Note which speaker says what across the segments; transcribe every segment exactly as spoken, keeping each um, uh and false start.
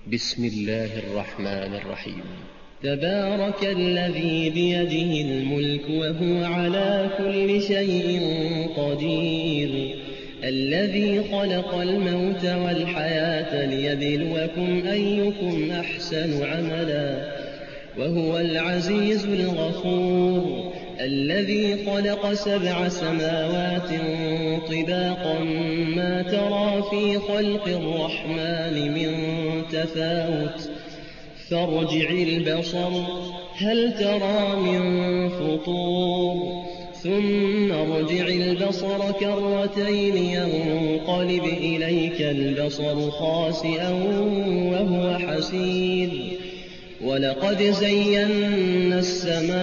Speaker 1: بسم الله الرحمن الرحيم.
Speaker 2: تبارك الذي بيده الملك وهو على كل شيء قدير، الذي خلق الموت والحياة ليبلوكم أيكم أحسن عملا، وهو العزيز الغفور، الذي خلق سبع سماوات طباقا ما ترى في خلق الرحمن من تفاوت، فارجع البصر هل ترى من فطور، ثم ارجع البصر كرتين ينقلب إليك البصر خاسئا وهو حسير، ولقد زينا السماء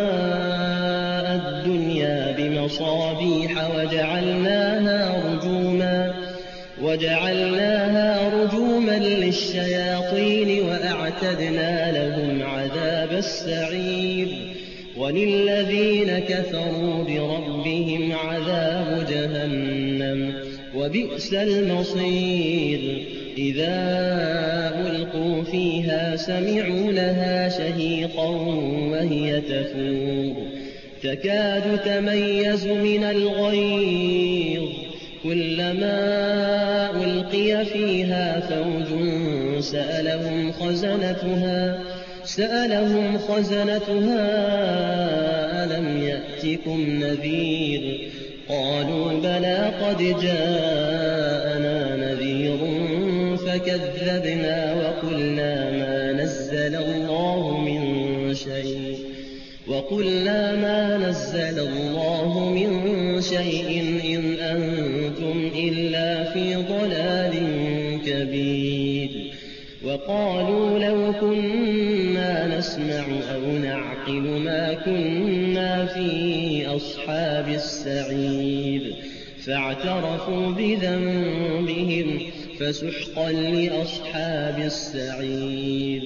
Speaker 2: الدنيا بمصابيح وجعلناها رجوما وجعلناها رجوما للشياطين وأعتدنا لهم عذاب السعير، وللذين كفروا بربهم عذاب جهنم وبئس المصير. إذا ألقوا فيها سمعوا لها شهيقا وهي تفور، تكاد تميز من الغيظ، كلما ألقي فيها فوج سألهم خزنتها سألهم خزنتها ألم يأتكم نذير، قالوا بلى قد جاءنا نذير فكذبنا وقلنا ما نزل الله من شيء وقلنا ما نزل الله من شيء إن أنتم إلا في ضلال كبير. وقالوا لو كنا نسمع أو نعقل ما كنا في أصحاب السعير، فاعترفوا بذنبهم فسحقا لأصحاب السعير.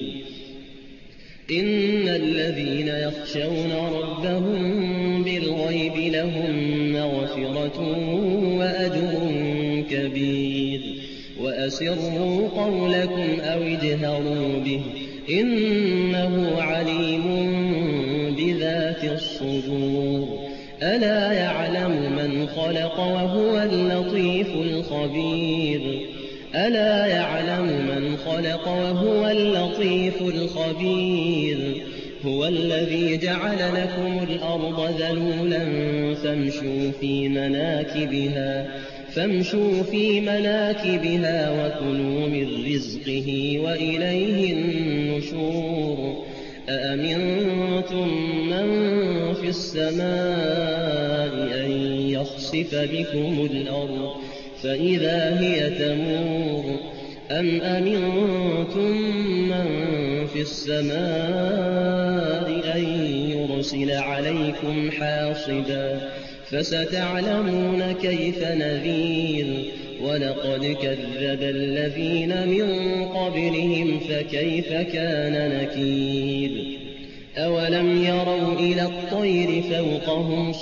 Speaker 2: إن الذين يخشون ربهم بالغيب لهم مغفرة وأجر كبير. وأسروا قولكم أو اجهروا به إنه عليم بذات الصدور. ألا يعلم من خلق وهو اللطيف الخبير ألا يعلم من خلق وهو اللطيف الخبير. هو الذي جعل لكم الأرض ذلولا فامشوا في مناكبها فامشوا في مناكبها وكلوا من رزقه وإليه النشور. أأمنتم من في السماء أن يخسف بكم الأرض فإذا هي تمور، أم أمنتم من في السماء أن يرسل عليكم حاصبا فستعلمون كيف نذير. ولقد كذب الذين من قبلهم فكيف كان نكير. أولم يروا إلى الطير فوقهم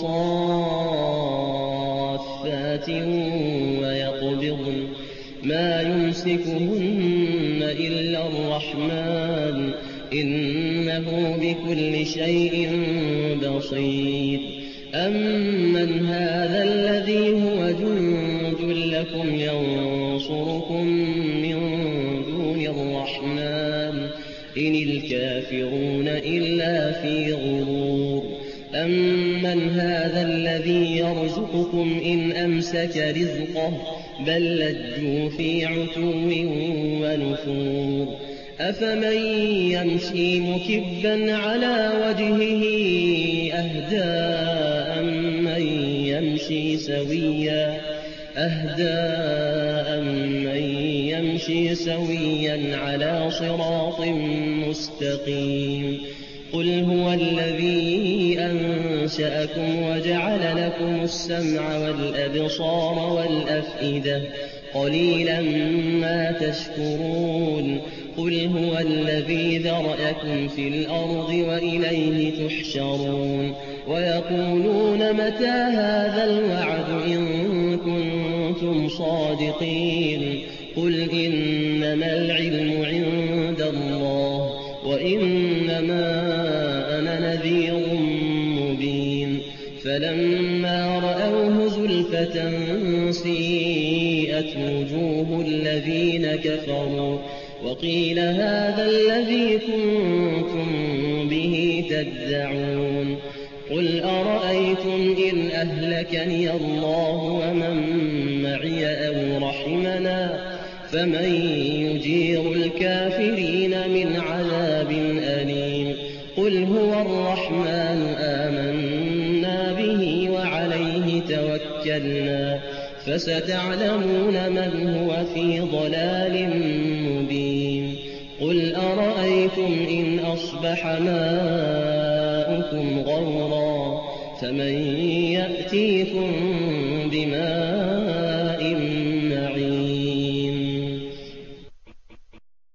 Speaker 2: صافات ويقبضن ما يمسكهن إلا الرحمن إنه بكل شيء بصير. أمن هذا الذي هو جند لكم ينصركم من دون الرحمن إن الكافرون إلا في غرور. أمن هذا الذي يرزقكم إن أمسك رزقه بل لجوا في عتو ونفور. أفمن يمشي مكبا على وجهه أهدى أمن يمشي سويا أهدى أمن يمشي سويا على صراط مستقيم. قل هو الذي أنشأكم وجعل لكم السمع والأبصار والأفئدة قليلا ما تشكرون. قل هو الذي ذرأكم في الأرض وإليه تحشرون. ويقولون متى هذا الوعد إن كنتم صادقين. قل إنما العلم عند الله وإنما أنا نذير مبين فلما رأوه زلفة سيئت وجوه الذين كفروا وقيل هذا الذي كنتم به تدعون قل أرأيتم إن أهلكني الله ومن معي أو رحمنا فمن يجير الكافرين من عذاب أليم قل هو الرحمن آمنا به وعليه توكلنا فستعلمون من هو في ضلال مبين قل أرأيتم إن أصبح ماؤكم غورا فمن يأتيكم بماء